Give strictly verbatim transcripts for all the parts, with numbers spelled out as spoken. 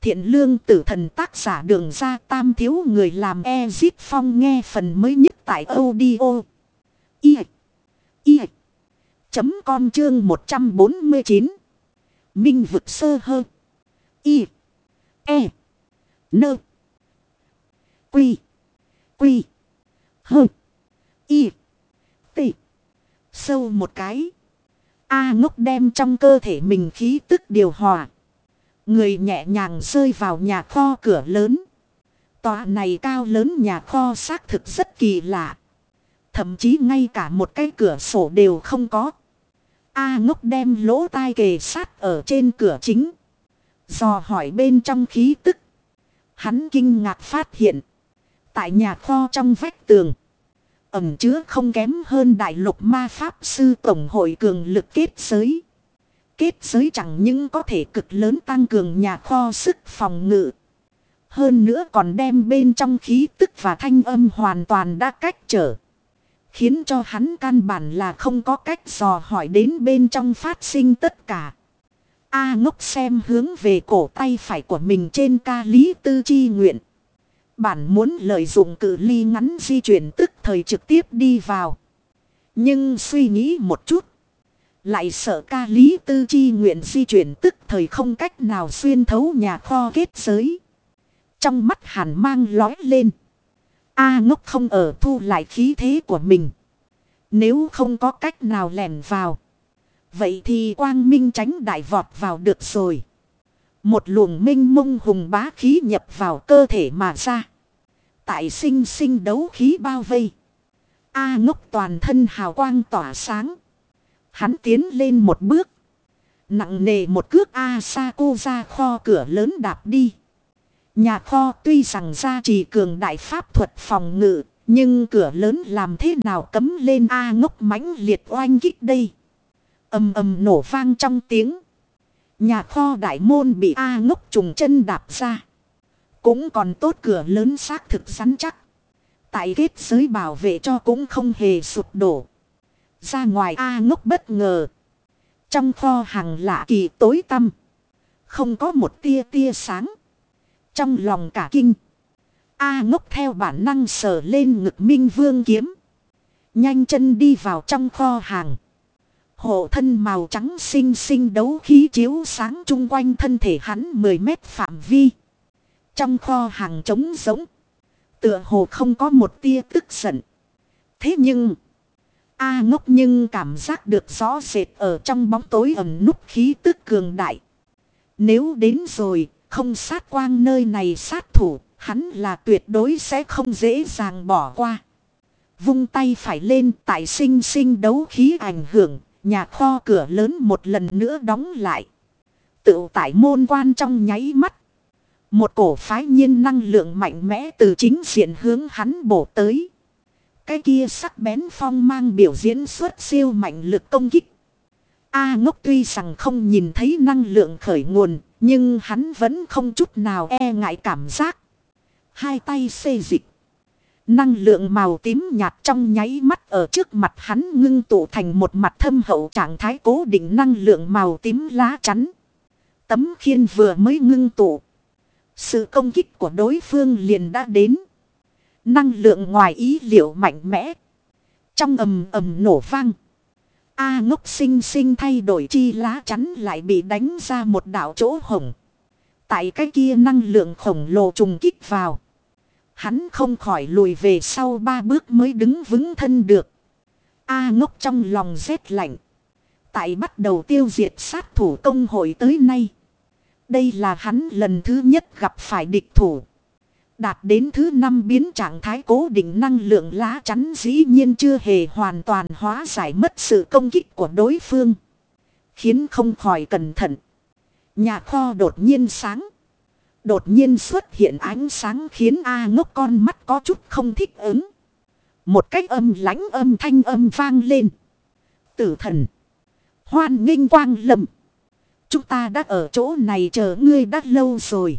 Thiện lương tử thần tác giả Đường Ra Tam thiếu người làm Ezip Phong nghe phần mới nhất tại audio. I. I. Chấm com chương một trăm bốn mươi chín. Minh vực sơ hơ. I. E. Nơ. Quy. Quy. Hơ. Y. T. Sâu một cái. A ngốc đem trong cơ thể mình khí tức điều hòa. Người nhẹ nhàng rơi vào nhà kho cửa lớn. Tòa này cao lớn nhà kho xác thực rất kỳ lạ. Thậm chí ngay cả một cái cửa sổ đều không có. A ngốc đem lỗ tai kề sát ở trên cửa chính. Dò hỏi bên trong khí tức. Hắn kinh ngạc phát hiện. Tại nhà kho trong vách tường. Ẩm chứa không kém hơn đại lục ma pháp sư tổng hội cường lực kết giới. Kết giới chẳng những có thể cực lớn tăng cường nhà kho sức phòng ngự. Hơn nữa còn đem bên trong khí tức và thanh âm hoàn toàn đã cách trở. Khiến cho hắn căn bản là không có cách dò hỏi đến bên trong phát sinh tất cả. A ngốc xem hướng về cổ tay phải của mình trên ca lý tư chi nguyện. Bản muốn lợi dụng cự ly ngắn di chuyển tức thời trực tiếp đi vào. Nhưng suy nghĩ một chút. Lại sợ ca lý tư chi nguyện di chuyển tức thời không cách nào xuyên thấu nhà kho kết giới. Trong mắt hàn mang lói lên. A ngốc không ở thu lại khí thế của mình. Nếu không có cách nào lẻn vào. Vậy thì quang minh tránh đại vọt vào được rồi. Một luồng minh mông hùng bá khí nhập vào cơ thể mà ra. Tại sinh sinh đấu khí bao vây. A ngốc toàn thân hào quang tỏa sáng. Hắn tiến lên một bước. Nặng nề một cước Asako ra kho cửa lớn đạp đi. Nhà kho tuy rằng ra chỉ cường đại pháp thuật phòng ngự. Nhưng cửa lớn làm thế nào cấm lên A ngốc mãnh liệt oanh kích đây. Ầm ầm nổ vang trong tiếng. Nhà kho đại môn bị A ngốc trùng chân đạp ra. Cũng còn tốt cửa lớn xác thực rắn chắc. Tại kết giới bảo vệ cho cũng không hề sụp đổ. Ra ngoài A ngốc bất ngờ. Trong kho hàng lạ kỳ tối tăm. Không có một tia tia sáng. Trong lòng cả kinh. A ngốc theo bản năng sờ lên ngực minh vương kiếm. Nhanh chân đi vào trong kho hàng. Hộ thân màu trắng xinh xinh đấu khí chiếu sáng chung quanh thân thể hắn mười mét phạm vi. Trong kho hàng trống rỗng. Tựa hồ không có một tia tức giận. Thế nhưng. A ngốc nhưng cảm giác được rõ rệt ở trong bóng tối ẩn núp khí tức cường đại. Nếu đến rồi, không sát quang nơi này sát thủ, hắn là tuyệt đối sẽ không dễ dàng bỏ qua. Vung tay phải lên tại sinh sinh đấu khí ảnh hưởng, nhà kho cửa lớn một lần nữa đóng lại. Tự tại môn quan trong nháy mắt. Một cổ phái nhiên năng lượng mạnh mẽ từ chính diện hướng hắn bổ tới. Cái kia sắc bén phong mang biểu diễn xuất siêu mạnh lực công kích. A ngốc tuy rằng không nhìn thấy năng lượng khởi nguồn, nhưng hắn vẫn không chút nào e ngại cảm giác. Hai tay xê dịch. Năng lượng màu tím nhạt trong nháy mắt ở trước mặt hắn ngưng tụ thành một mặt thâm hậu trạng thái cố định năng lượng màu tím lá chắn. Tấm khiên vừa mới ngưng tụ. Sự công kích của đối phương liền đã đến. Năng lượng ngoài ý liệu mạnh mẽ. Trong ầm ầm nổ vang. A ngốc sinh sinh thay đổi chi lá chắn lại bị đánh ra một đạo chỗ hổng. Tại cái kia năng lượng khổng lồ trùng kích vào. Hắn không khỏi lùi về sau ba bước mới đứng vững thân được. A ngốc trong lòng rét lạnh. Tại bắt đầu tiêu diệt sát thủ công hội tới nay. Đây là hắn lần thứ nhất gặp phải địch thủ. Đạt đến thứ năm biến trạng thái cố định năng lượng lá chắn dĩ nhiên chưa hề hoàn toàn hóa giải mất sự công kích của đối phương. Khiến không khỏi cẩn thận. Nhà kho đột nhiên sáng. Đột nhiên xuất hiện ánh sáng khiến A ngốc con mắt có chút không thích ứng. Một cách âm lãnh âm thanh âm vang lên. Tử thần. Hoan nghênh quang lâm. Chúng ta đã ở chỗ này chờ ngươi đã lâu rồi.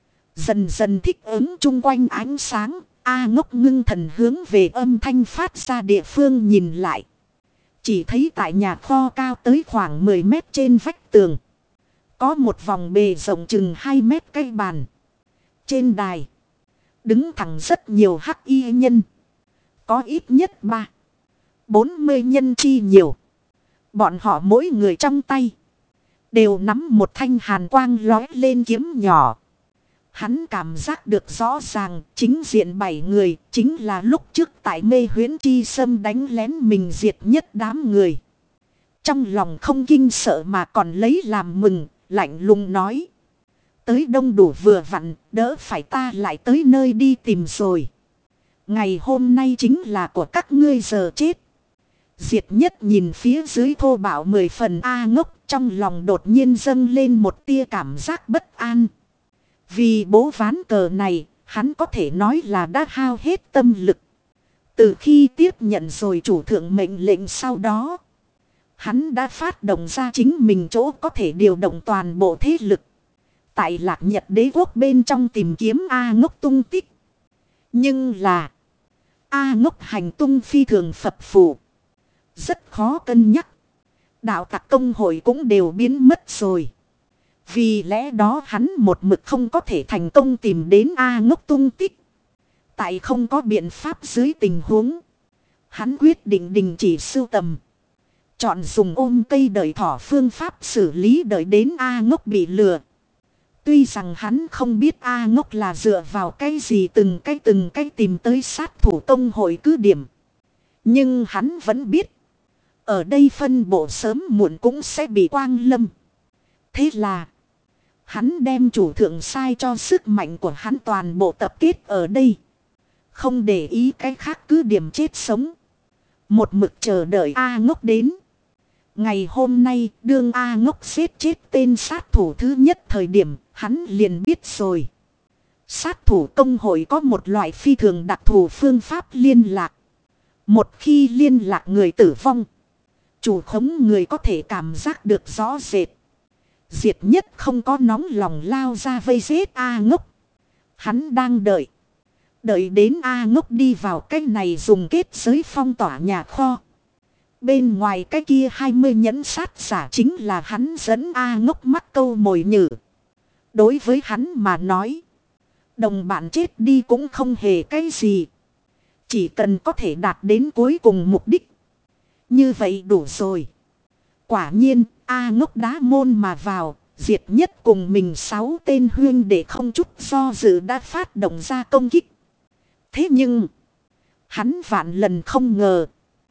Dần dần thích ứng chung quanh ánh sáng. A ngốc ngưng thần hướng về âm thanh phát ra địa phương nhìn lại. Chỉ thấy tại nhà kho cao tới khoảng mười mét trên vách tường. Có một vòng bề rộng chừng hai mét cây bàn. Trên đài. Đứng thẳng rất nhiều hắc y nhân. Có ít nhất ba. Bốn mươi nhân chi nhiều. Bọn họ mỗi người trong tay. Đều nắm một thanh hàn quang lóe lên kiếm nhỏ. Hắn cảm giác được rõ ràng chính diện bảy người chính là lúc trước tại mê huyễn chi sâm đánh lén mình diệt nhất đám người. Trong lòng không kinh sợ mà còn lấy làm mừng, lạnh lùng nói. Tới đông đủ vừa vặn, đỡ phải ta lại tới nơi đi tìm rồi. Ngày hôm nay chính là của các ngươi giờ chết. Diệt nhất nhìn phía dưới thô bạo mười phần A Ngốc, trong lòng đột nhiên dâng lên một tia cảm giác bất an. Vì bố ván cờ này, hắn có thể nói là đã hao hết tâm lực. Từ khi tiếp nhận rồi chủ thượng mệnh lệnh sau đó, hắn đã phát động ra chính mình chỗ có thể điều động toàn bộ thế lực. Tại Lạc Nhật Đế quốc bên trong tìm kiếm A Ngốc tung tích. Nhưng là A Ngốc hành tung phi thường phập phù. Rất khó cân nhắc. Đạo tặc công hội cũng đều biến mất rồi. Vì lẽ đó hắn một mực không có thể thành công tìm đến A Ngốc tung tích. Tại không có biện pháp dưới tình huống, hắn quyết định đình chỉ sưu tầm. Chọn dùng ôm cây đợi thỏ phương pháp xử lý đợi đến A Ngốc bị lừa. Tuy rằng hắn không biết A Ngốc là dựa vào cái gì từng cái từng cái tìm tới sát thủ công hội cứ điểm. Nhưng hắn vẫn biết. Ở đây phân bộ sớm muộn cũng sẽ bị quang lâm. Thế là hắn đem chủ thượng sai cho sức mạnh của hắn toàn bộ tập kết ở đây. Không để ý cái khác cứ điểm chết sống. Một mực chờ đợi A Ngốc đến. Ngày hôm nay đương A Ngốc giết chết tên sát thủ thứ nhất thời điểm hắn liền biết rồi. Sát thủ công hội có một loại phi thường đặc thù phương pháp liên lạc. Một khi liên lạc người tử vong, chủ khống người có thể cảm giác được rõ rệt. Diệt nhất không có nóng lòng lao ra vây giết A Ngốc. Hắn đang đợi. Đợi đến A Ngốc đi vào cái này dùng kết giới phong tỏa nhà kho. Bên ngoài cái kia hai mươi nhẫn sát giả chính là hắn dẫn A Ngốc mắc câu mồi nhử. Đối với hắn mà nói, đồng bạn chết đi cũng không hề cái gì. Chỉ cần có thể đạt đến cuối cùng mục đích. Như vậy đủ rồi. Quả nhiên, A Ngốc đá môn mà vào, diệt nhất cùng mình sáu tên huyên để không chút do dự đã phát động ra công kích. Thế nhưng, hắn vạn lần không ngờ.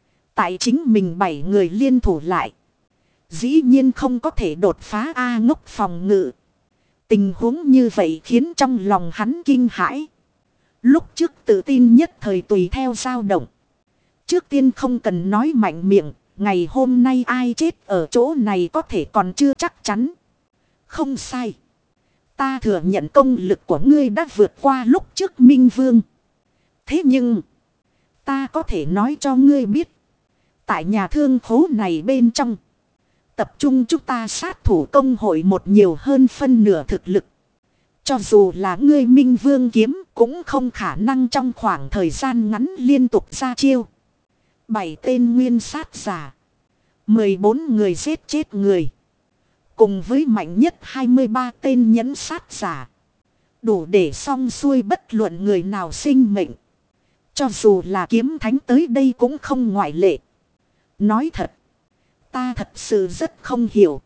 Tại chính mình bảy người liên thủ lại. Dĩ nhiên không có thể đột phá A Ngốc phòng ngự. Tình huống như vậy khiến trong lòng hắn kinh hãi. Lúc trước tự tin nhất thời tùy theo dao động. Trước tiên không cần nói mạnh miệng. Ngày hôm nay ai chết ở chỗ này có thể còn chưa chắc chắn. Không sai. Ta thừa nhận công lực của ngươi đã vượt qua lúc trước Minh Vương. Thế nhưng, ta có thể nói cho ngươi biết. Tại nhà thương khố này bên trong, tập trung chúng ta sát thủ công hội một nhiều hơn phân nửa thực lực. Cho dù là ngươi Minh Vương kiếm cũng không khả năng trong khoảng thời gian ngắn liên tục ra chiêu. Bảy tên nguyên sát giả. mười bốn người giết chết người. Cùng với mạnh nhất hai mươi ba tên nhẫn sát giả. Đủ để xong xuôi bất luận người nào sinh mệnh. Cho dù là kiếm thánh tới đây cũng không ngoại lệ. Nói thật. Ta thật sự rất không hiểu.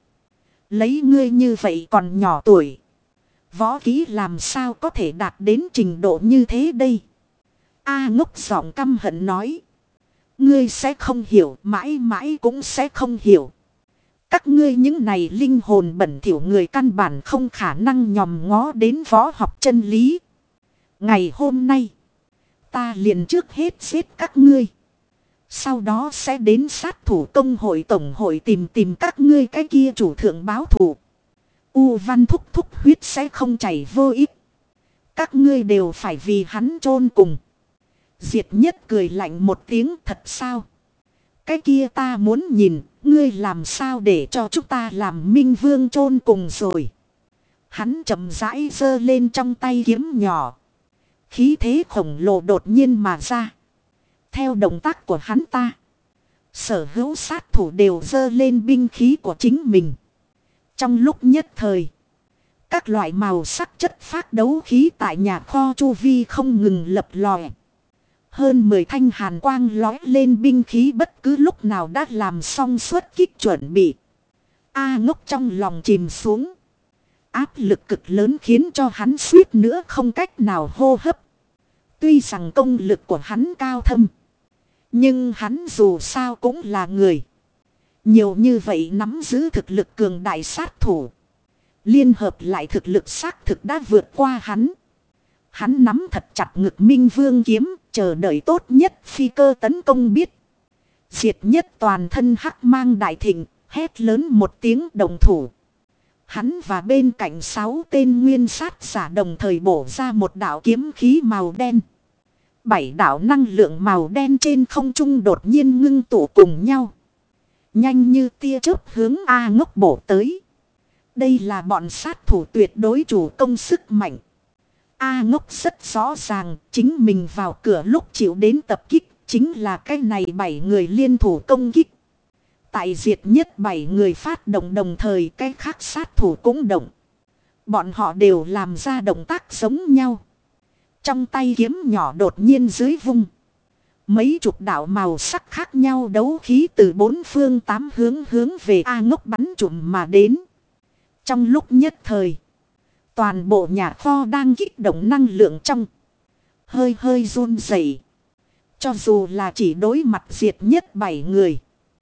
Lấy ngươi như vậy còn nhỏ tuổi. Võ kỹ làm sao có thể đạt đến trình độ như thế đây? A Ngốc giọng căm hận nói. Ngươi sẽ không hiểu, mãi mãi cũng sẽ không hiểu. Các ngươi những này linh hồn bẩn thỉu người căn bản không khả năng nhòm ngó đến võ học chân lý. Ngày hôm nay, ta liền trước hết giết các ngươi. Sau đó sẽ đến sát thủ công hội tổng hội tìm tìm các ngươi cái kia chủ thượng báo thù. U Văn thúc thúc huyết sẽ không chảy vô ích. Các ngươi đều phải vì hắn chôn cùng. Diệt nhất cười lạnh một tiếng, thật sao? Cái kia ta muốn nhìn, ngươi làm sao để cho chúng ta làm Minh Vương chôn cùng rồi. Hắn chậm rãi giơ lên trong tay kiếm nhỏ. Khí thế khổng lồ đột nhiên mà ra. Theo động tác của hắn ta, sở hữu sát thủ đều giơ lên binh khí của chính mình. Trong lúc nhất thời, các loại màu sắc chất phát đấu khí tại nhà kho chu vi không ngừng lập lòe. Hơn mười thanh hàn quang lói lên binh khí bất cứ lúc nào đã làm xong xuất kích chuẩn bị. A Ngốc trong lòng chìm xuống. Áp lực cực lớn khiến cho hắn suýt nữa không cách nào hô hấp. Tuy rằng công lực của hắn cao thâm, nhưng hắn dù sao cũng là người. Nhiều như vậy nắm giữ thực lực cường đại sát thủ. Liên hợp lại thực lực xác thực đã vượt qua hắn. Hắn nắm thật chặt ngực Minh Vương kiếm, chờ đợi tốt nhất phi cơ tấn công biết. Diệt nhất toàn thân hắc mang đại thịnh, hét lớn một tiếng đồng thủ. Hắn và bên cạnh sáu tên nguyên sát giả đồng thời bổ ra một đạo kiếm khí màu đen. Bảy đạo năng lượng màu đen trên không trung đột nhiên ngưng tụ cùng nhau. Nhanh như tia chớp hướng A Ngốc bổ tới. Đây là bọn sát thủ tuyệt đối chủ công sức mạnh. A Ngốc rất rõ ràng chính mình vào cửa lúc chịu đến tập kích chính là cái này bảy người liên thủ công kích. Tại diệt nhất bảy người phát động đồng thời cái khác sát thủ cũng động. Bọn họ đều làm ra động tác giống nhau. Trong tay kiếm nhỏ đột nhiên dưới vung. Mấy chục đạo màu sắc khác nhau đấu khí từ bốn phương tám hướng hướng về A Ngốc bắn trụm mà đến. Trong lúc nhất thời, toàn bộ nhà kho đang kích động năng lượng trong. Hơi hơi run rẩy. Cho dù là chỉ đối mặt diệt nhất bảy người,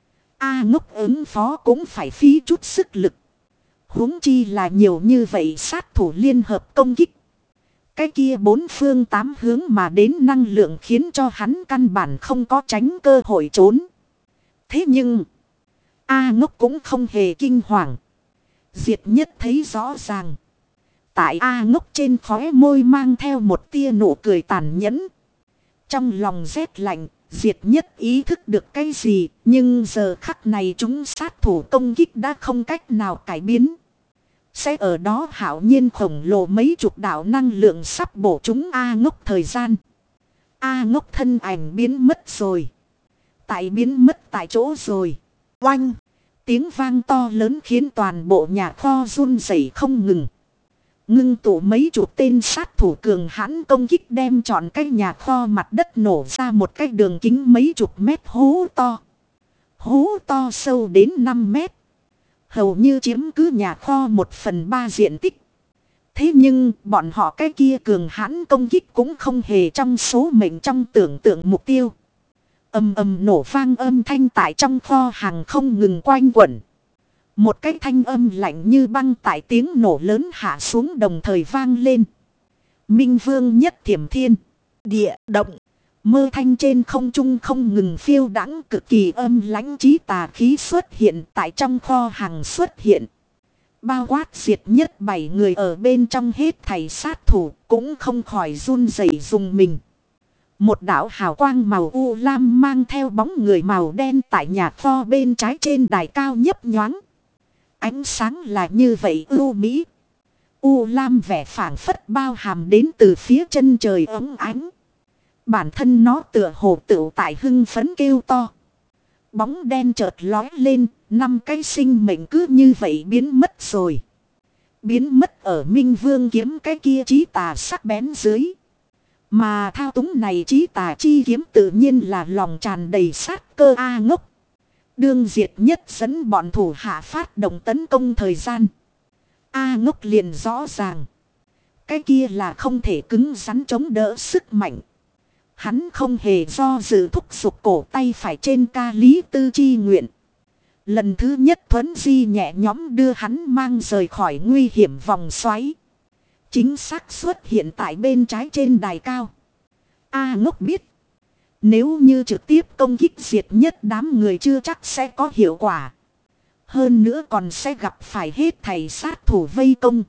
A Ngốc ứng phó cũng phải phí chút sức lực. Huống chi là nhiều như vậy sát thủ liên hợp công kích. Cái kia bốn phương tám hướng mà đến năng lượng khiến cho hắn căn bản không có tránh cơ hội trốn. Thế nhưng, A Ngốc cũng không hề kinh hoàng. Diệt nhất thấy rõ ràng. Tại A Ngốc trên khóe môi mang theo một tia nụ cười tàn nhẫn. Trong lòng rét lạnh, Diệt nhất ý thức được cái gì, nhưng giờ khắc này chúng sát thủ công kích đã không cách nào cải biến. Sẽ ở đó hạo nhiên khổng lồ mấy chục đạo năng lượng sắp bổ chúng A Ngốc thời gian. A Ngốc thân ảnh biến mất rồi. Tại biến mất tại chỗ rồi. Oanh! Tiếng vang to lớn khiến toàn bộ nhà kho run rẩy không ngừng. Ngưng tụ mấy chục tên sát thủ cường hãn công kích đem trọn cái nhà kho mặt đất nổ ra một cái đường kính mấy chục mét hố to. Hố to sâu đến năm mét. Hầu như chiếm cứ nhà kho một phần ba diện tích. Thế nhưng bọn họ cái kia cường hãn công kích cũng không hề trong số mệnh trong tưởng tượng mục tiêu. Ầm ầm nổ vang âm thanh tại trong kho hàng không ngừng quanh quẩn. Một cái thanh âm lạnh như băng tại tiếng nổ lớn hạ xuống đồng thời vang lên. Minh Vương nhất thiểm thiên. Địa động. Mơ thanh trên không trung không ngừng phiêu đãng cực kỳ âm lãnh trí tà khí xuất hiện tại trong kho hàng xuất hiện. Bao quát diệt nhất bảy người ở bên trong hết thảy sát thủ cũng không khỏi run rẩy dùng mình. Một đạo hào quang màu u lam mang theo bóng người màu đen tại nhà kho bên trái trên đài cao nhấp nhoáng. Ánh sáng là như vậy ưu mỹ. U lam vẻ phảng phất bao hàm đến từ phía chân trời ấm ánh. Bản thân nó tựa hồ tựu tại hưng phấn kêu to. Bóng đen chợt lói lên, năm cái sinh mệnh cứ như vậy biến mất rồi. Biến mất ở Minh Vương kiếm cái kia chí tà sắc bén dưới. Mà thao túng này chí tà chi kiếm tự nhiên là lòng tràn đầy sát cơ A Ngốc. Đương diệt nhất dẫn bọn thủ hạ phát động tấn công thời gian. A Ngốc liền rõ ràng. Cái kia là không thể cứng rắn chống đỡ sức mạnh. Hắn không hề do dự thúc giục cổ tay phải trên ca lý tư chi nguyện. Lần thứ nhất thuấn di nhẹ nhõm đưa hắn mang rời khỏi nguy hiểm vòng xoáy. Chính xác xuất hiện tại bên trái trên đài cao. A Ngốc biết. Nếu như trực tiếp công kích diệt nhất đám người chưa chắc sẽ có hiệu quả. Hơn nữa còn sẽ gặp phải hết thầy sát thủ vây công.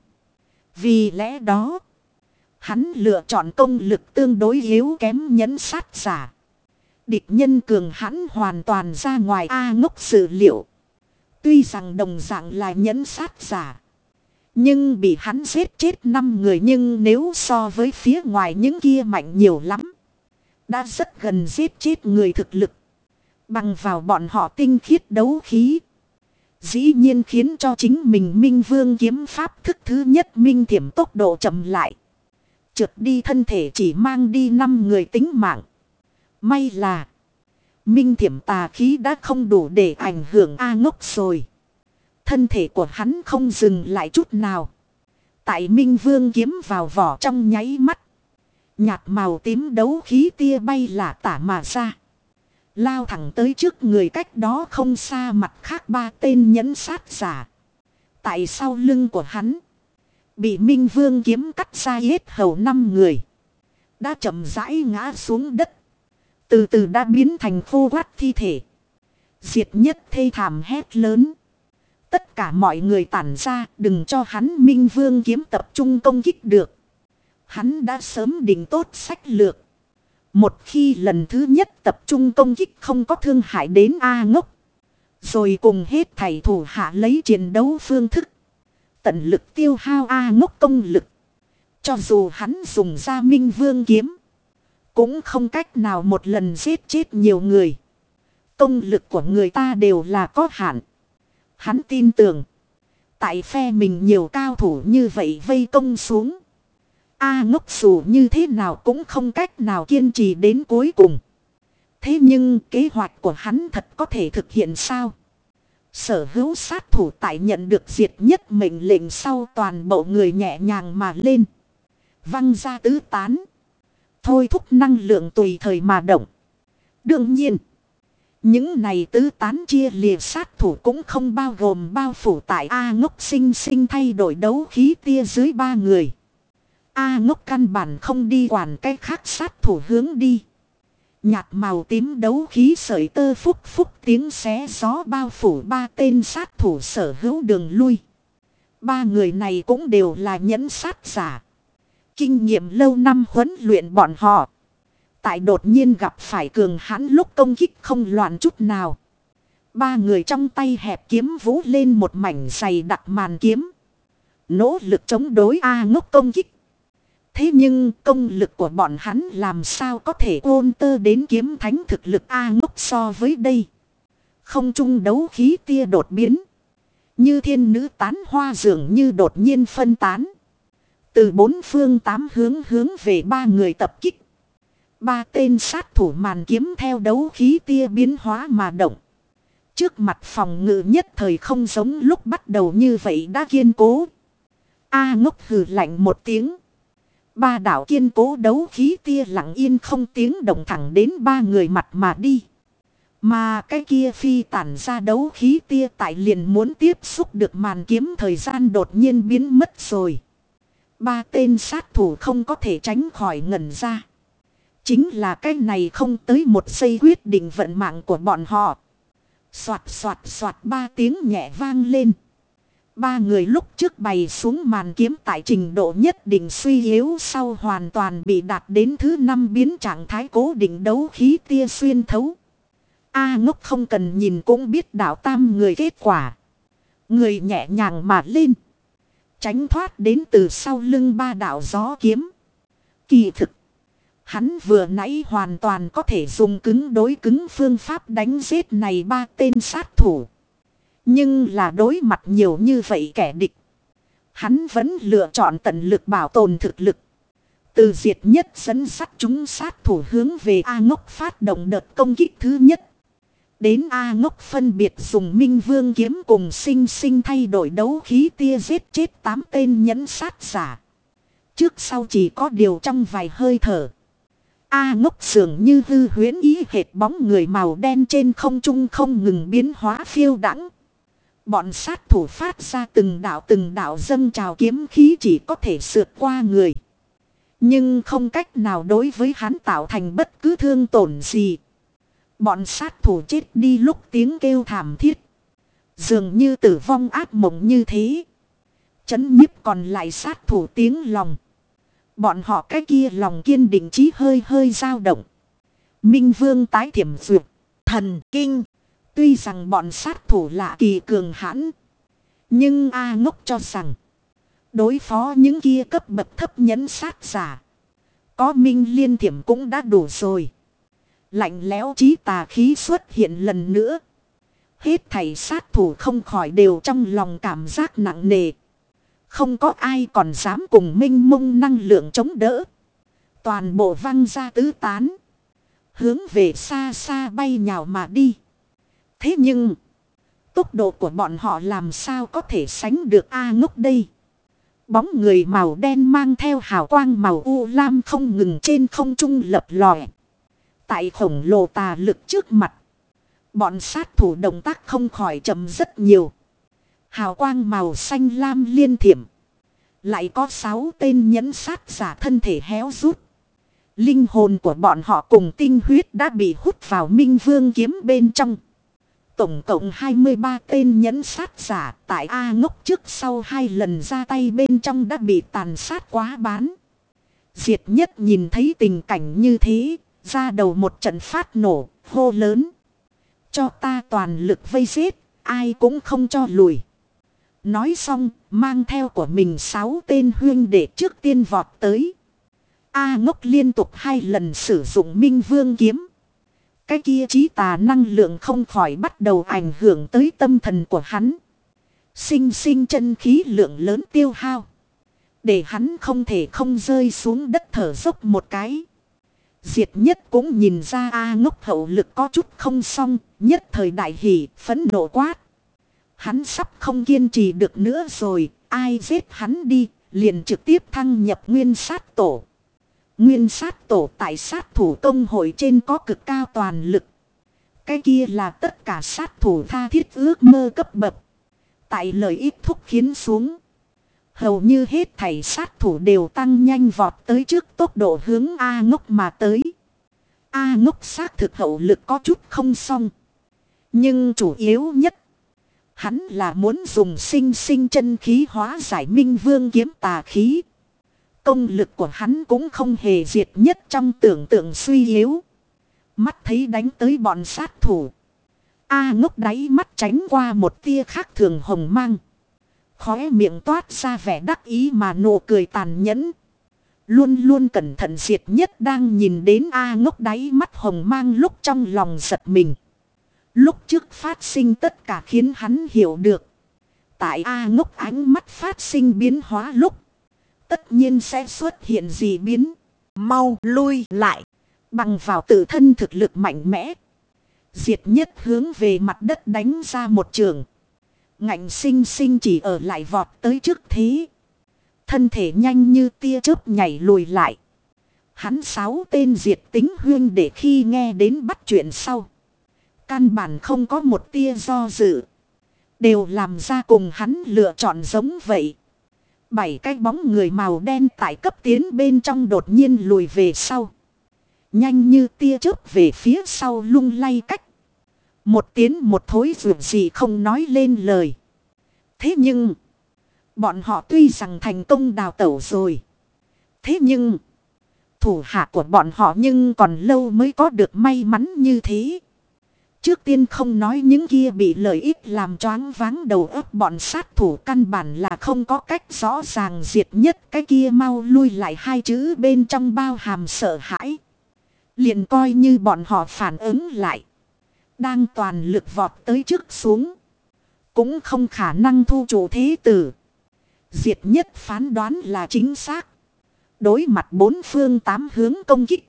Vì lẽ đó, hắn lựa chọn công lực tương đối yếu kém nhẫn sát giả. Địch nhân cường hắn hoàn toàn ra ngoài A Ngốc dự liệu. Tuy rằng đồng dạng là nhẫn sát giả. Nhưng bị hắn giết chết năm người nhưng nếu so với phía ngoài những kia mạnh nhiều lắm. Đã rất gần giết chết người thực lực. Bằng vào bọn họ tinh khiết đấu khí. Dĩ nhiên khiến cho chính mình Minh Vương kiếm pháp thức thứ nhất minh thiểm tốc độ chậm lại. Trượt đi thân thể chỉ mang đi năm người tính mạng. May là minh thiểm tà khí đã không đủ để ảnh hưởng A Ngốc rồi. Thân thể của hắn không dừng lại chút nào. Tại Minh Vương kiếm vào vỏ trong nháy mắt. Nhạt màu tím đấu khí tia bay là tả mà ra. Lao thẳng tới trước người cách đó không xa mặt khác ba tên nhẫn sát giả. Tại sau lưng của hắn. Bị Minh Vương kiếm cắt ra hết hầu năm người. Đã chậm rãi ngã xuống đất. Từ từ đã biến thành khô quắt thi thể. Diệt nhất thê thảm hét lớn. Tất cả mọi người tản ra, đừng cho hắn Minh Vương kiếm tập trung công kích được. Hắn đã sớm định tốt sách lược. Một khi lần thứ nhất tập trung công kích không có thương hại đến A Ngốc. Rồi cùng hết thầy thủ hạ lấy chiến đấu phương thức. Tận lực tiêu hao A Ngốc công lực. Cho dù hắn dùng ra Minh Vương kiếm. Cũng không cách nào một lần giết chết nhiều người. Công lực của người ta đều là có hạn. Hắn tin tưởng. Tại phe mình nhiều cao thủ như vậy vây công xuống. A Ngốc dù như thế nào cũng không cách nào kiên trì đến cuối cùng. Thế nhưng kế hoạch của hắn thật có thể thực hiện sao? Sở hữu sát thủ tại nhận được diệt nhất mệnh lệnh sau toàn bộ người nhẹ nhàng mà lên. Văng ra tứ tán. Thôi thúc năng lượng tùy thời mà động. Đương nhiên. Những này tứ tán chia lìa sát thủ cũng không bao gồm bao phủ tại A Ngốc sinh sinh thay đổi đấu khí tia dưới ba người. A Ngốc căn bản không đi quản cái khác sát thủ hướng đi. Nhạt màu tím đấu khí sợi tơ phúc phúc tiếng xé gió bao phủ ba tên sát thủ sở hữu đường lui. Ba người này cũng đều là nhẫn sát giả. Kinh nghiệm lâu năm huấn luyện bọn họ. Tại đột nhiên gặp phải cường hãn lúc công kích không loạn chút nào. Ba người trong tay hẹp kiếm vũ lên một mảnh dày đặc màn kiếm. Nỗ lực chống đối A Ngốc công kích. Thế nhưng công lực của bọn hắn làm sao có thể ôn tơ đến kiếm thánh thực lực A Ngốc so với đây. Không trung đấu khí tia đột biến. Như thiên nữ tán hoa dường như đột nhiên phân tán. Từ bốn phương tám hướng hướng về ba người tập kích. Ba tên sát thủ màn kiếm theo đấu khí tia biến hóa mà động. Trước mặt phòng ngự nhất thời không giống lúc bắt đầu như vậy đã kiên cố. A Ngốc hừ lạnh một tiếng. Ba đạo kiên cố đấu khí tia lặng yên không tiếng động thẳng đến ba người mặt mà đi. Mà cái kia phi tản ra đấu khí tia tại liền muốn tiếp xúc được màn kiếm thời gian đột nhiên biến mất rồi. Ba tên sát thủ không có thể tránh khỏi ngẩn ra. Chính là cái này không tới một giây quyết định vận mạng của bọn họ. Xoạt xoạt xoạt ba tiếng nhẹ vang lên. Ba người lúc trước bày xuống màn kiếm tại trình độ nhất định suy yếu sau hoàn toàn bị đạt đến thứ năm biến trạng thái cố định đấu khí tia xuyên thấu. A Ngốc không cần nhìn cũng biết đạo tam người kết quả. Người nhẹ nhàng mà lên. Tránh thoát đến từ sau lưng ba đạo gió kiếm. Kỳ thực. Hắn vừa nãy hoàn toàn có thể dùng cứng đối cứng phương pháp đánh giết này ba tên sát thủ. Nhưng là đối mặt nhiều như vậy kẻ địch. Hắn vẫn lựa chọn tận lực bảo tồn thực lực. Từ diệt nhất dẫn dắt chúng sát thủ hướng về A Ngốc phát động đợt công kích thứ nhất. Đến A Ngốc phân biệt dùng Minh Vương kiếm cùng sinh sinh thay đổi đấu khí tia giết chết tám tên nhẫn sát giả. Trước sau chỉ có điều trong vài hơi thở. A Ngốc dường như hư huyễn ý hệt bóng người màu đen trên không trung không ngừng biến hóa phiêu đãng. Bọn sát thủ phát ra từng đạo từng đạo dâng trào kiếm khí chỉ có thể sượt qua người. Nhưng không cách nào đối với hắn tạo thành bất cứ thương tổn gì. Bọn sát thủ chết đi lúc tiếng kêu thảm thiết. Dường như tử vong ác mộng như thế. Chấn nhiếp còn lại sát thủ tiếng lòng. Bọn họ cái kia lòng kiên định chí hơi hơi dao động. Minh Vương tái thiểm duyệt. Thần kinh. Tuy rằng bọn sát thủ lạ kỳ cường hãn. Nhưng A Ngốc cho rằng. Đối phó những kia cấp bậc thấp nhẫn sát giả. Có Minh Liên thiểm cũng đã đủ rồi. Lạnh lẽo chí tà khí xuất hiện lần nữa. Hết thảy sát thủ không khỏi đều trong lòng cảm giác nặng nề. Không có ai còn dám cùng minh mông năng lượng chống đỡ. Toàn bộ văng ra tứ tán. Hướng về xa xa bay nhào mà đi. Thế nhưng, tốc độ của bọn họ làm sao có thể sánh được A Ngốc đây. Bóng người màu đen mang theo hào quang màu u lam không ngừng trên không trung lập lòe. Tại khổng lồ tà lực trước mặt. Bọn sát thủ động tác không khỏi chậm rất nhiều. Hào quang màu xanh lam liên thiểm. Lại có sáu tên nhẫn sát giả thân thể héo rút. Linh hồn của bọn họ cùng tinh huyết đã bị hút vào Minh Vương kiếm bên trong. Tổng cộng hai mươi ba tên nhẫn sát giả tại A Ngốc trước sau hai lần ra tay bên trong đã bị tàn sát quá bán. Diệt Nhất nhìn thấy tình cảnh như thế, ra đầu một trận phát nổ, hô lớn. Cho ta toàn lực vây giết, ai cũng không cho lùi. Nói xong, mang theo của mình sáu tên huynh đệ trước tiên vọt tới. A Ngốc liên tục hai lần sử dụng Minh Vương kiếm. Cái kia trí tà năng lượng không khỏi bắt đầu ảnh hưởng tới tâm thần của hắn. Sinh sinh chân khí lượng lớn tiêu hao. Để hắn không thể không rơi xuống đất thở dốc một cái. Diệt Nhất cũng nhìn ra A Ngốc hậu lực có chút không xong. Nhất thời đại hỉ phẫn nộ quát. Hắn sắp không kiên trì được nữa rồi. Ai giết hắn đi liền trực tiếp thăng nhập nguyên sát tổ. Nguyên sát tổ tại sát thủ công hội trên có cực cao toàn lực. Cái kia là tất cả sát thủ tha thiết ước mơ cấp bậc. Tại lợi ích thúc khiến xuống. Hầu như hết thảy sát thủ đều tăng nhanh vọt tới trước tốc độ hướng A Ngốc mà tới. A Ngốc xác thực hậu lực có chút không xong. Nhưng chủ yếu nhất. Hắn là muốn dùng sinh sinh chân khí hóa giải Minh Vương kiếm tà khí. Công lực của hắn cũng không hề Diệt Nhất trong tưởng tượng suy yếu. Mắt thấy đánh tới bọn sát thủ. A Ngốc đáy mắt tránh qua một tia khác thường hồng mang. Khóe miệng toát ra vẻ đắc ý mà nụ cười tàn nhẫn. Luôn luôn cẩn thận Diệt Nhất đang nhìn đến A Ngốc đáy mắt hồng mang lúc trong lòng giật mình. Lúc trước phát sinh tất cả khiến hắn hiểu được. Tại A Ngốc ánh mắt phát sinh biến hóa lúc. Tất nhiên sẽ xuất hiện gì biến. Mau lui lại. Bằng vào tự thân thực lực mạnh mẽ. Diệt Nhất hướng về mặt đất đánh ra một trường. Ngạnh sinh sinh chỉ ở lại vọt tới trước thế. Thân thể nhanh như tia chớp nhảy lùi lại. Hắn sáu tên diệt tính huyên để khi nghe đến bắt chuyện sau. Căn bản không có một tia do dự. Đều làm ra cùng hắn lựa chọn giống vậy. Bảy cái bóng người màu đen tại cấp tiến bên trong đột nhiên lùi về sau. Nhanh như tia chớp về phía sau lung lay cách. Một tiến một thối dù gì không nói lên lời. Thế nhưng. Bọn họ tuy rằng thành công đào tẩu rồi. Thế nhưng. Thủ hạ của bọn họ nhưng còn lâu mới có được may mắn như thế. Trước tiên không nói những kia bị lợi ích làm choáng váng đầu óc bọn sát thủ căn bản là không có cách rõ ràng Diệt Nhất cái kia mau lui lại hai chữ bên trong bao hàm sợ hãi. Liền coi như bọn họ phản ứng lại. Đang toàn lực vọt tới trước xuống. Cũng không khả năng thu chủ thế tử. Diệt Nhất phán đoán là chính xác. Đối mặt bốn phương tám hướng công kích.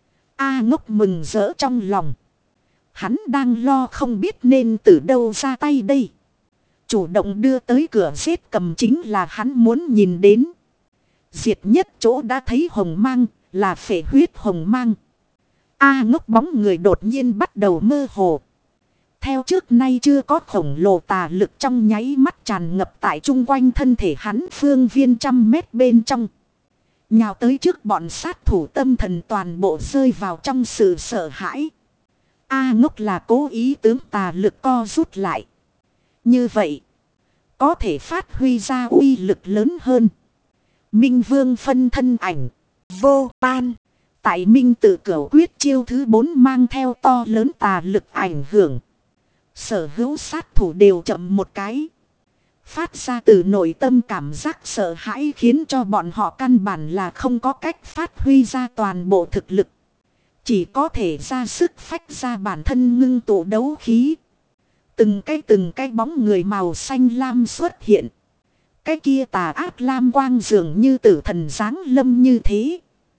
A Ngốc mừng rỡ trong lòng. Hắn đang lo không biết nên từ đâu ra tay đây. Chủ động đưa tới cửa giết cầm chính là hắn muốn nhìn đến. Diệt Nhất chỗ đã thấy hồng mang là phệ huyết hồng mang. A Ngốc bóng người đột nhiên bắt đầu mơ hồ. Theo trước nay chưa có khổng lồ tà lực trong nháy mắt tràn ngập tại chung quanh thân thể hắn phương viên trăm mét bên trong. Nhào tới trước bọn sát thủ tâm thần toàn bộ rơi vào trong sự sợ hãi. A Ngốc là cố ý tướng tà lực co rút lại. Như vậy, có thể phát huy ra uy lực lớn hơn. Minh Vương phân thân ảnh, vô tan. Tại Minh Tự Cửu Quyết chiêu thứ bốn mang theo to lớn tà lực ảnh hưởng. Sở hữu sát thủ đều chậm một cái. Phát ra từ nội tâm cảm giác sợ hãi khiến cho bọn họ căn bản là không có cách phát huy ra toàn bộ thực lực. Chỉ có thể ra sức phách ra bản thân ngưng tụ đấu khí. Từng cái từng cái bóng người màu xanh lam xuất hiện. Cái kia tà ác lam quang dường như tử thần giáng lâm như thế.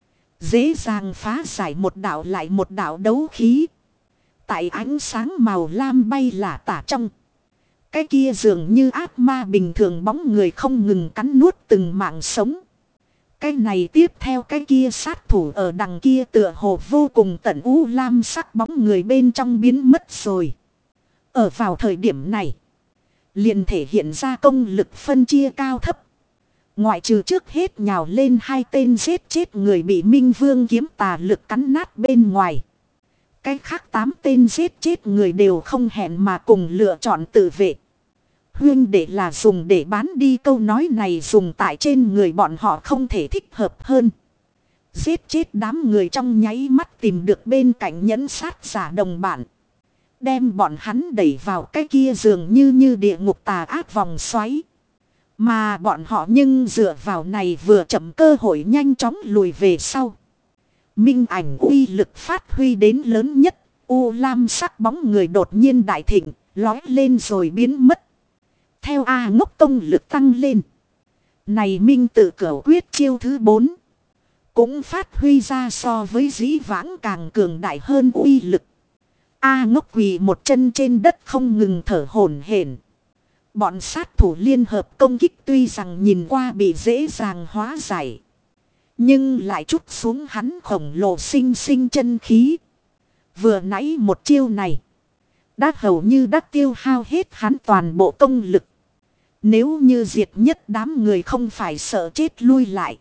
Dễ dàng phá giải một đạo lại một đạo đấu khí. Tại ánh sáng màu lam bay lả tả trong. Cái kia dường như ác ma bình thường bóng người không ngừng cắn nuốt từng mạng sống. Cái này tiếp theo cái kia sát thủ ở đằng kia tựa hồ vô cùng tận u lam sắc bóng người bên trong biến mất rồi. Ở vào thời điểm này, liền thể hiện ra công lực phân chia cao thấp. Ngoại trừ trước hết nhào lên hai tên giết chết người bị Minh Vương kiếm tà lực cắn nát bên ngoài. Cái khác tám tên giết chết người đều không hẹn mà cùng lựa chọn tự vệ. Huyên để là dùng để bán đi, câu nói này dùng tại trên người bọn họ không thể thích hợp hơn. Giết chết đám người trong nháy mắt tìm được bên cạnh nhẫn sát giả đồng bạn. Đem bọn hắn đẩy vào cái kia dường như như địa ngục tà ác vòng xoáy. Mà bọn họ nhưng dựa vào này vừa chậm cơ hội nhanh chóng lùi về sau. Minh ảnh uy lực phát huy đến lớn nhất. U lam sắc bóng người đột nhiên đại thịnh, lói lên rồi biến mất. Theo A Ngốc công lực tăng lên. Này Minh tự cửu quyết chiêu thứ bốn. Cũng phát huy ra so với dĩ vãng càng cường đại hơn uy lực. A Ngốc quỳ một chân trên đất không ngừng thở hổn hển. Bọn sát thủ liên hợp công kích tuy rằng nhìn qua bị dễ dàng hóa giải. Nhưng lại trút xuống hắn khổng lồ sinh sinh chân khí. Vừa nãy một chiêu này. Đã hầu như đã tiêu hao hết hắn toàn bộ công lực. Nếu như diệt nhất đám người không phải sợ chết lui lại.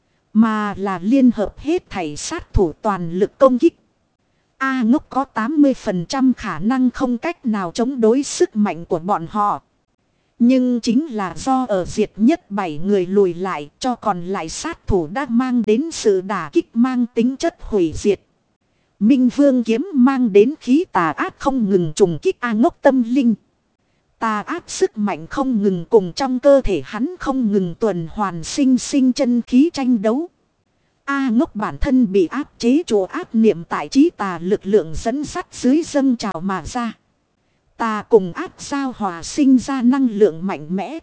Mà là liên hợp hết thảy sát thủ toàn lực công kích. A Ngốc có tám mươi phần trăm khả năng không cách nào chống đối sức mạnh của bọn họ. Nhưng chính là do ở diệt nhất bảy người lùi lại cho còn lại sát thủ đã mang đến sự đả kích mang tính chất hủy diệt. Minh Vương kiếm mang đến khí tà ác không ngừng trùng kích A Ngốc tâm linh. Tà ác sức mạnh không ngừng cùng trong cơ thể hắn không ngừng tuần hoàn sinh sinh chân khí tranh đấu. A Ngốc bản thân bị áp chế chùa áp niệm tại trí tà lực lượng dẫn dắt dưới dâng trào mà ra. Tà cùng ác giao hòa sinh ra năng lượng mạnh mẽ.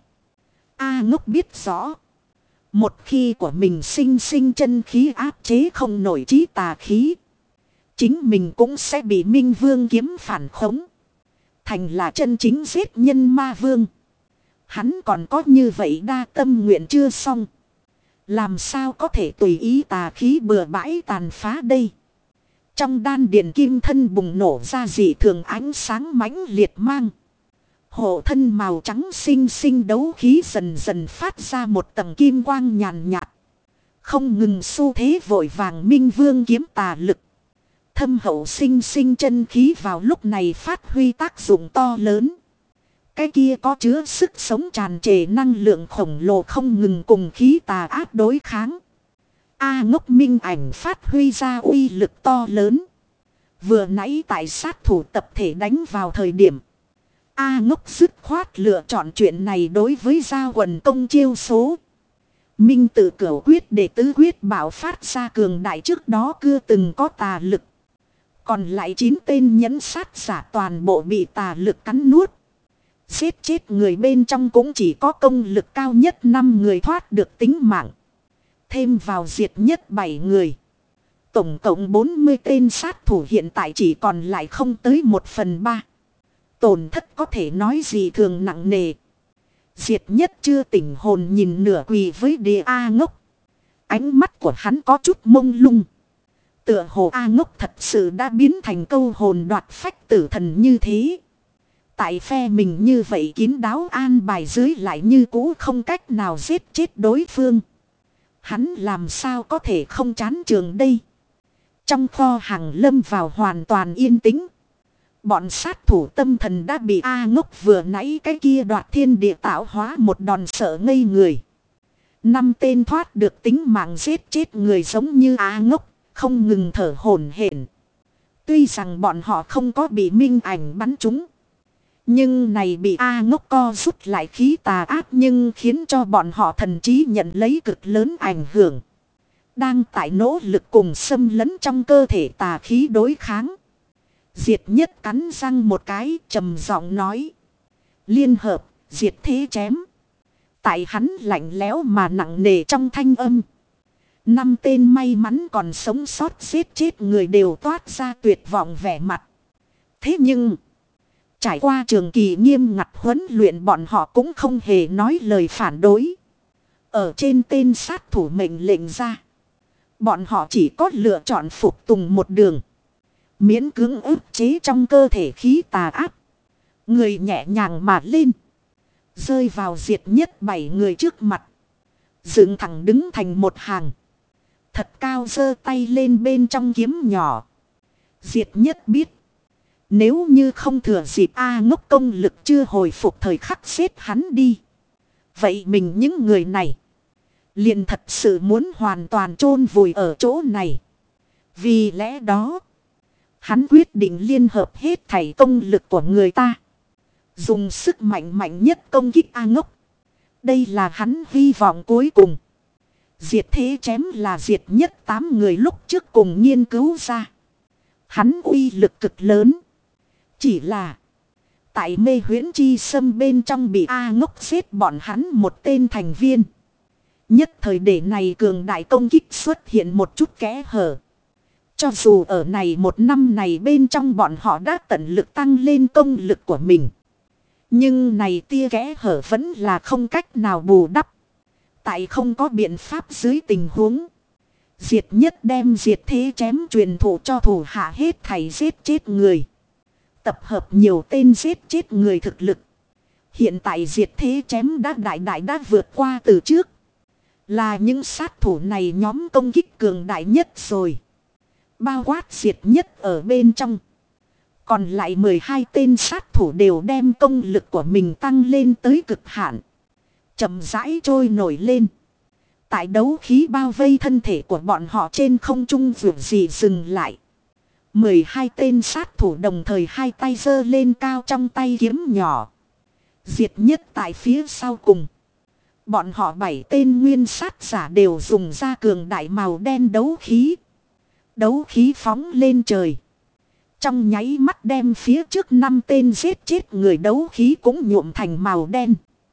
A Ngốc biết rõ. Một khi của mình sinh sinh chân khí áp chế không nổi trí tà khí. Chính mình cũng sẽ bị Minh Vương kiếm phản khống. Thành là chân chính giết nhân ma vương. Hắn còn có như vậy đa tâm nguyện chưa xong. Làm sao có thể tùy ý tà khí bừa bãi tàn phá đây. Trong đan điền kim thân bùng nổ ra dị thường ánh sáng mãnh liệt mang. Hộ thân màu trắng xinh xinh đấu khí dần dần phát ra một tầng kim quang nhàn nhạt. Không ngừng xu thế vội vàng Minh Vương kiếm tà lực. Thâm hậu sinh sinh chân khí vào lúc này phát huy tác dụng to lớn. Cái kia có chứa sức sống tràn trề năng lượng khổng lồ không ngừng cùng khí tà ác đối kháng. A Ngốc minh ảnh phát huy ra uy lực to lớn. Vừa nãy tại sát thủ tập thể đánh vào thời điểm. A Ngốc dứt khoát lựa chọn chuyện này đối với gia quần công chiêu số. Minh tự cửu quyết để tứ quyết bảo phát ra cường đại trước đó cưa từng có tà lực. Còn lại chín tên nhẫn sát giả toàn bộ bị tà lực cắn nuốt. Giết chết người bên trong cũng chỉ có công lực cao nhất năm người thoát được tính mạng. Thêm vào diệt nhất bảy người. Tổng cộng bốn mươi tên sát thủ hiện tại chỉ còn lại không tới một phần ba. Tổn thất có thể nói gì thường nặng nề. Diệt nhất chưa tỉnh hồn nhìn nửa quỳ với địa A Ngốc. Ánh mắt của hắn có chút mông lung. Tựa hồ A Ngốc thật sự đã biến thành câu hồn đoạt phách tử thần như thế. Tại phe mình như vậy kín đáo an bài dưới lại như cũ không cách nào giết chết đối phương. Hắn làm sao có thể không chán trường đây. Trong kho hàng lâm vào hoàn toàn yên tĩnh. Bọn sát thủ tâm thần đã bị A Ngốc vừa nãy cái kia đoạt thiên địa tạo hóa một đòn sợ ngây người. Năm tên thoát được tính mạng giết chết người giống như A Ngốc, không ngừng thở hổn hển. Tuy rằng bọn họ không có bị minh ảnh bắn trúng. Nhưng này bị A Ngốc co rút lại khí tà ác nhưng khiến cho bọn họ thần trí nhận lấy cực lớn ảnh hưởng. Đang tại nỗ lực cùng xâm lấn trong cơ thể tà khí đối kháng. Diệt Nhất cắn răng một cái trầm giọng nói. Liên hợp, diệt thế chém. Tại hắn lạnh lẽo mà nặng nề trong thanh âm. Năm tên may mắn còn sống sót giết chết người đều toát ra tuyệt vọng vẻ mặt. Thế nhưng, trải qua trường kỳ nghiêm ngặt huấn luyện bọn họ cũng không hề nói lời phản đối. Ở trên tên sát thủ mệnh lệnh ra. Bọn họ chỉ có lựa chọn phục tùng một đường. Miễn cưỡng ức chế trong cơ thể khí tà ác. Người nhẹ nhàng mà lên. Rơi vào Diệt Nhất bảy người trước mặt. Dựng thẳng đứng thành một hàng. Thật cao giơ tay lên bên trong kiếm nhỏ. Diệt Nhất biết. Nếu như không thừa dịp A Ngốc công lực chưa hồi phục thời khắc xếp hắn đi. Vậy mình những người này. Liền thật sự muốn hoàn toàn chôn vùi ở chỗ này. Vì lẽ đó. Hắn quyết định liên hợp hết thảy công lực của người ta. Dùng sức mạnh mạnh nhất công kích A Ngốc. Đây là hắn hy vọng cuối cùng. Diệt thế chém là Diệt Nhất tám người lúc trước cùng nghiên cứu ra. Hắn uy lực cực lớn. Chỉ là. Tại mê huyễn chi sâm bên trong bị A Ngốc giết bọn hắn một tên thành viên. Nhất thời để này cường đại công kích xuất hiện một chút kẽ hở. Cho dù ở này một năm này bên trong bọn họ đã tận lực tăng lên công lực của mình. Nhưng này tia kẽ hở vẫn là không cách nào bù đắp. Tại không có biện pháp dưới tình huống. Diệt Nhất đem diệt thế chém truyền thụ cho thủ hạ hết thảy giết chết người. Tập hợp nhiều tên giết chết người thực lực. Hiện tại diệt thế chém đã đại đại đã vượt qua từ trước. Là những sát thủ này nhóm công kích cường đại nhất rồi. Bao quát Diệt Nhất ở bên trong. Còn lại mười hai tên sát thủ đều đem công lực của mình tăng lên tới cực hạn. Chậm rãi trôi nổi lên. Tại đấu khí bao vây thân thể của bọn họ trên không trung vượt gì dừng lại. mười hai tên sát thủ đồng thời hai tay giơ lên cao trong tay kiếm nhỏ. Diệt Nhất tại phía sau cùng. Bọn họ bảy tên nguyên sát giả đều dùng ra cường đại màu đen đấu khí. Đấu khí phóng lên trời. Trong nháy mắt đem phía trước năm tên giết chết người đấu khí cũng nhuộm thành màu đen.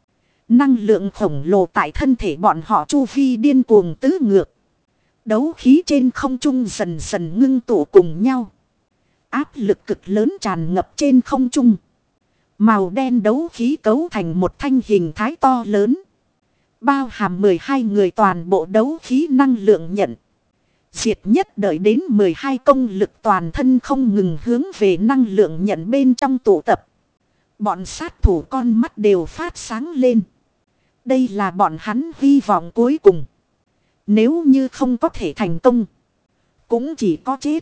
Năng lượng khổng lồ tại thân thể bọn họ chu vi điên cuồng tứ ngược. Đấu khí trên không trung dần dần ngưng tụ cùng nhau. Áp lực cực lớn tràn ngập trên không trung. Màu đen đấu khí cấu thành một thanh hình thái to lớn. Bao hàm mười hai người toàn bộ đấu khí năng lượng nhận. Diệt Nhất đợi đến mười hai công lực toàn thân không ngừng hướng về năng lượng nhận bên trong tụ tập. Bọn sát thủ con mắt đều phát sáng lên. Đây là bọn hắn hy vọng cuối cùng. Nếu như không có thể thành công. Cũng chỉ có chết.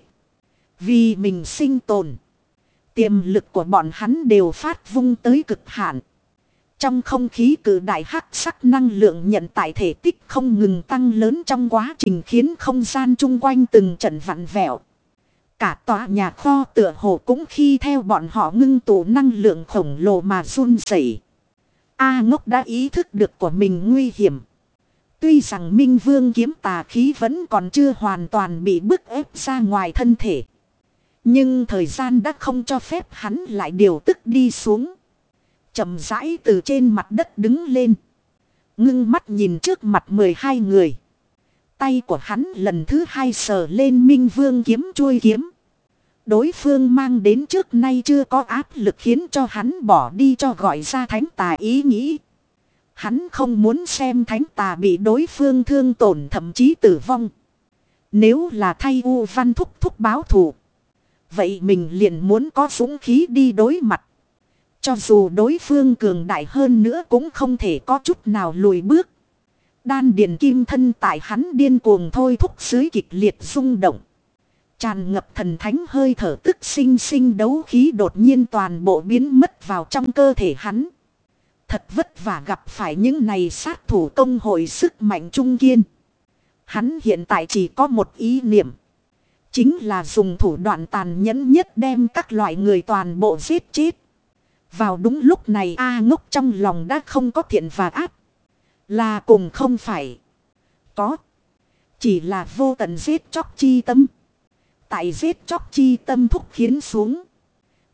Vì mình sinh tồn. Tiềm lực của bọn hắn đều phát vung tới cực hạn. Trong không khí cử đại hắc sắc năng lượng nhận tại thể tích không ngừng tăng lớn trong quá trình khiến không gian chung quanh từng trận vặn vẹo. Cả tòa nhà kho tựa hồ cũng khi theo bọn họ ngưng tụ năng lượng khổng lồ mà run rẩy. A Ngốc đã ý thức được của mình nguy hiểm. Tuy rằng Minh Vương kiếm tà khí vẫn còn chưa hoàn toàn bị bức ép ra ngoài thân thể. Nhưng thời gian đã không cho phép hắn lại điều tức đi xuống. Chậm rãi từ trên mặt đất đứng lên. Ngưng mắt nhìn trước mặt mười hai người. Tay của hắn lần thứ hai sờ lên Minh Vương kiếm chuôi kiếm. Đối phương mang đến trước nay chưa có áp lực khiến cho hắn bỏ đi cho gọi ra thánh tà ý nghĩ. Hắn không muốn xem thánh tà bị đối phương thương tổn thậm chí tử vong. Nếu là thay U Văn thúc thúc báo thù. Vậy mình liền muốn có dũng khí đi đối mặt. Cho dù đối phương cường đại hơn nữa cũng không thể có chút nào lùi bước. Đan điền kim thân tại hắn điên cuồng thôi thúc dưới kịch liệt rung động. Tràn ngập thần thánh hơi thở tức sinh sinh đấu khí đột nhiên toàn bộ biến mất vào trong cơ thể hắn. Thật vất vả gặp phải những này sát thủ công hội sức mạnh trung kiên. Hắn hiện tại chỉ có một ý niệm. Chính là dùng thủ đoạn tàn nhẫn nhất đem các loại người toàn bộ giết chết. Vào đúng lúc này A Ngốc trong lòng đã không có thiện và ác. Là cùng không phải. Có. Chỉ là vô tận giết chóc chi tâm. Tại giết chóc chi tâm thúc khiến xuống.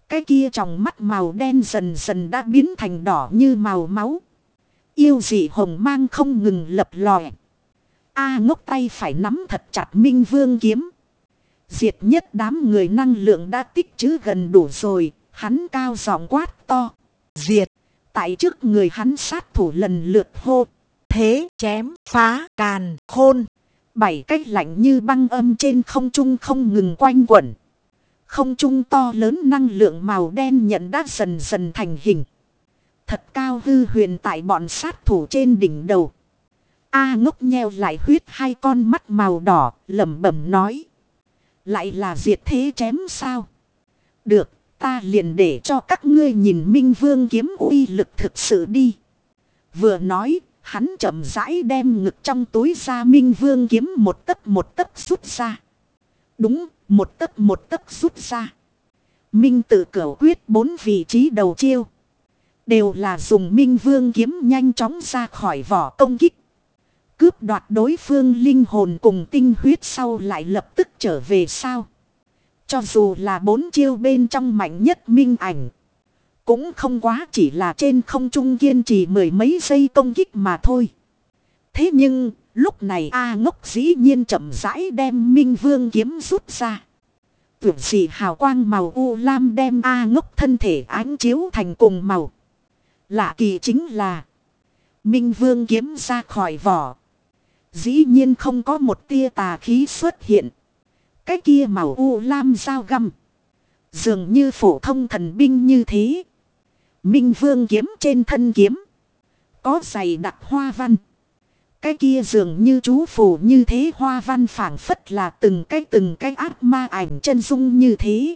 Cái kia trong mắt màu đen dần dần đã biến thành đỏ như màu máu. Yêu dị hồng mang không ngừng lập lòe. A Ngốc tay phải nắm thật chặt Minh Vương kiếm. Diệt nhất đám người năng lượng đã tích trữ gần đủ rồi. Hắn cao giọng quát to. Diệt. Tại trước người hắn sát thủ lần lượt hô. Thế chém phá càn khôn. Bảy cách lạnh như băng âm trên không trung không ngừng quanh quẩn. Không trung to lớn năng lượng màu đen nhận đã dần dần thành hình. Thật cao hư huyền tại bọn sát thủ trên đỉnh đầu. A Ngốc nheo lại huyết hai con mắt màu đỏ, lẩm bẩm nói. Lại là diệt thế chém sao? Được, ta liền để cho các ngươi nhìn Minh Vương kiếm uy lực thực sự đi. Vừa nói, hắn chậm rãi đem ngực trong túi ra Minh Vương kiếm một tấc một tấc rút ra. Đúng, một tấc một tấc rút ra. Minh tự cửu quyết bốn vị trí đầu chiêu. Đều là dùng Minh Vương kiếm nhanh chóng ra khỏi vỏ công kích. Cướp đoạt đối phương linh hồn cùng tinh huyết sau lại lập tức trở về sao. Cho dù là bốn chiêu bên trong mạnh nhất minh ảnh. Cũng không quá chỉ là trên không trung kiên trì mười mấy giây công kích mà thôi. Thế nhưng lúc này A Ngốc dĩ nhiên chậm rãi đem Minh Vương kiếm rút ra. Tuyệt dị hào quang màu u lam đem A Ngốc thân thể ánh chiếu thành cùng màu. Lạ kỳ chính là Minh Vương kiếm ra khỏi vỏ. Dĩ nhiên không có một tia tà khí xuất hiện. Cái kia màu u lam dao găm. Dường như phổ thông thần binh như thế. Minh Vương kiếm trên thân kiếm. Có dày đặc hoa văn. Cái kia dường như chú phù như thế hoa văn phảng phất là từng cái từng cái ác ma ảnh chân dung như thế.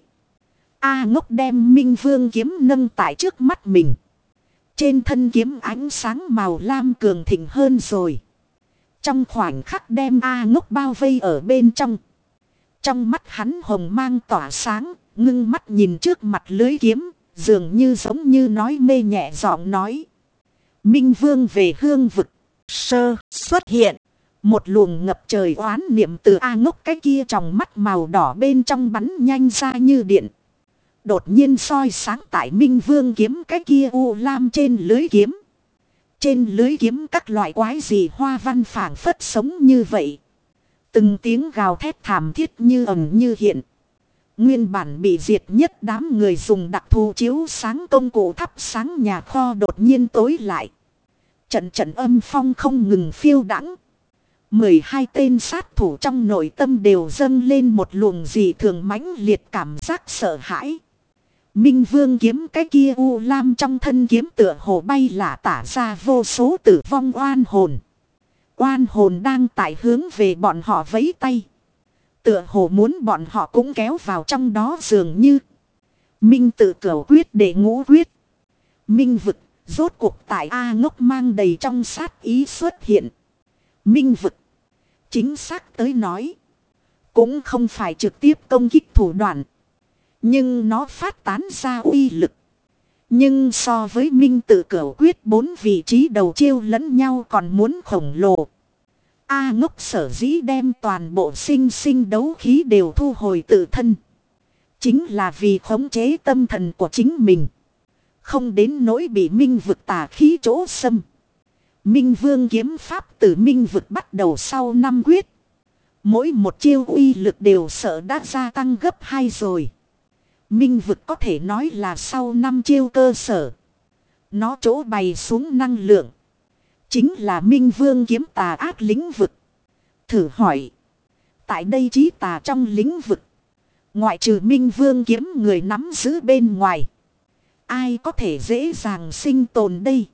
A Ngốc đem Minh Vương kiếm nâng tại trước mắt mình. Trên thân kiếm ánh sáng màu lam cường thịnh hơn rồi. Trong khoảnh khắc đem A Ngốc bao vây ở bên trong. Trong mắt hắn hồng mang tỏa sáng, ngưng mắt nhìn trước mặt lưới kiếm, dường như giống như nói mê nhẹ giọng nói. Minh Vương về hương vực, sơ xuất hiện. Một luồng ngập trời oán niệm từ A Ngốc cái kia trong mắt màu đỏ bên trong bắn nhanh ra như điện. Đột nhiên soi sáng tại Minh Vương kiếm cái kia u lam trên lưới kiếm. Trên lưới kiếm các loại quái dị hoa văn phảng phất sống như vậy. Từng tiếng gào thét thảm thiết như ẩn như hiện. Nguyên bản bị diệt nhất đám người dùng đặc thù chiếu sáng công cụ thắp sáng nhà kho đột nhiên tối lại. Trận trận âm phong không ngừng phiêu đãng. mười hai tên sát thủ trong nội tâm đều dâng lên một luồng dị thường mãnh liệt cảm giác sợ hãi. Minh Vương kiếm cái kia u lam trong thân kiếm tựa hồ bay lả tả ra vô số tử vong oan hồn. Oan hồn đang tại hướng về bọn họ vẫy tay. Tựa hồ muốn bọn họ cũng kéo vào trong đó dường như. Minh tự cửu quyết để ngũ quyết. Minh vực rốt cuộc tại A Ngốc mang đầy trong sát ý xuất hiện. Minh vực. Chính xác tới nói. Cũng không phải trực tiếp công kích thủ đoạn. Nhưng nó phát tán ra uy lực. Nhưng so với Minh tự cửu quyết bốn vị trí đầu chiêu lẫn nhau còn muốn khổng lồ. A Ngốc sở dĩ đem toàn bộ sinh sinh đấu khí đều thu hồi tự thân. Chính là vì khống chế tâm thần của chính mình. Không đến nỗi bị minh vực tà khí chỗ xâm. Minh Vương kiếm pháp từ minh vực bắt đầu sau năm quyết. Mỗi một chiêu uy lực đều sợ đã gia tăng gấp hai rồi. Minh vực có thể nói là sau năm chiêu cơ sở. Nó chỗ bày xuống năng lượng. Chính là Minh Vương kiếm tà ác lĩnh vực. Thử hỏi. Tại đây trí tà trong lĩnh vực. Ngoại trừ Minh Vương kiếm người nắm giữ bên ngoài. Ai có thể dễ dàng sinh tồn đây?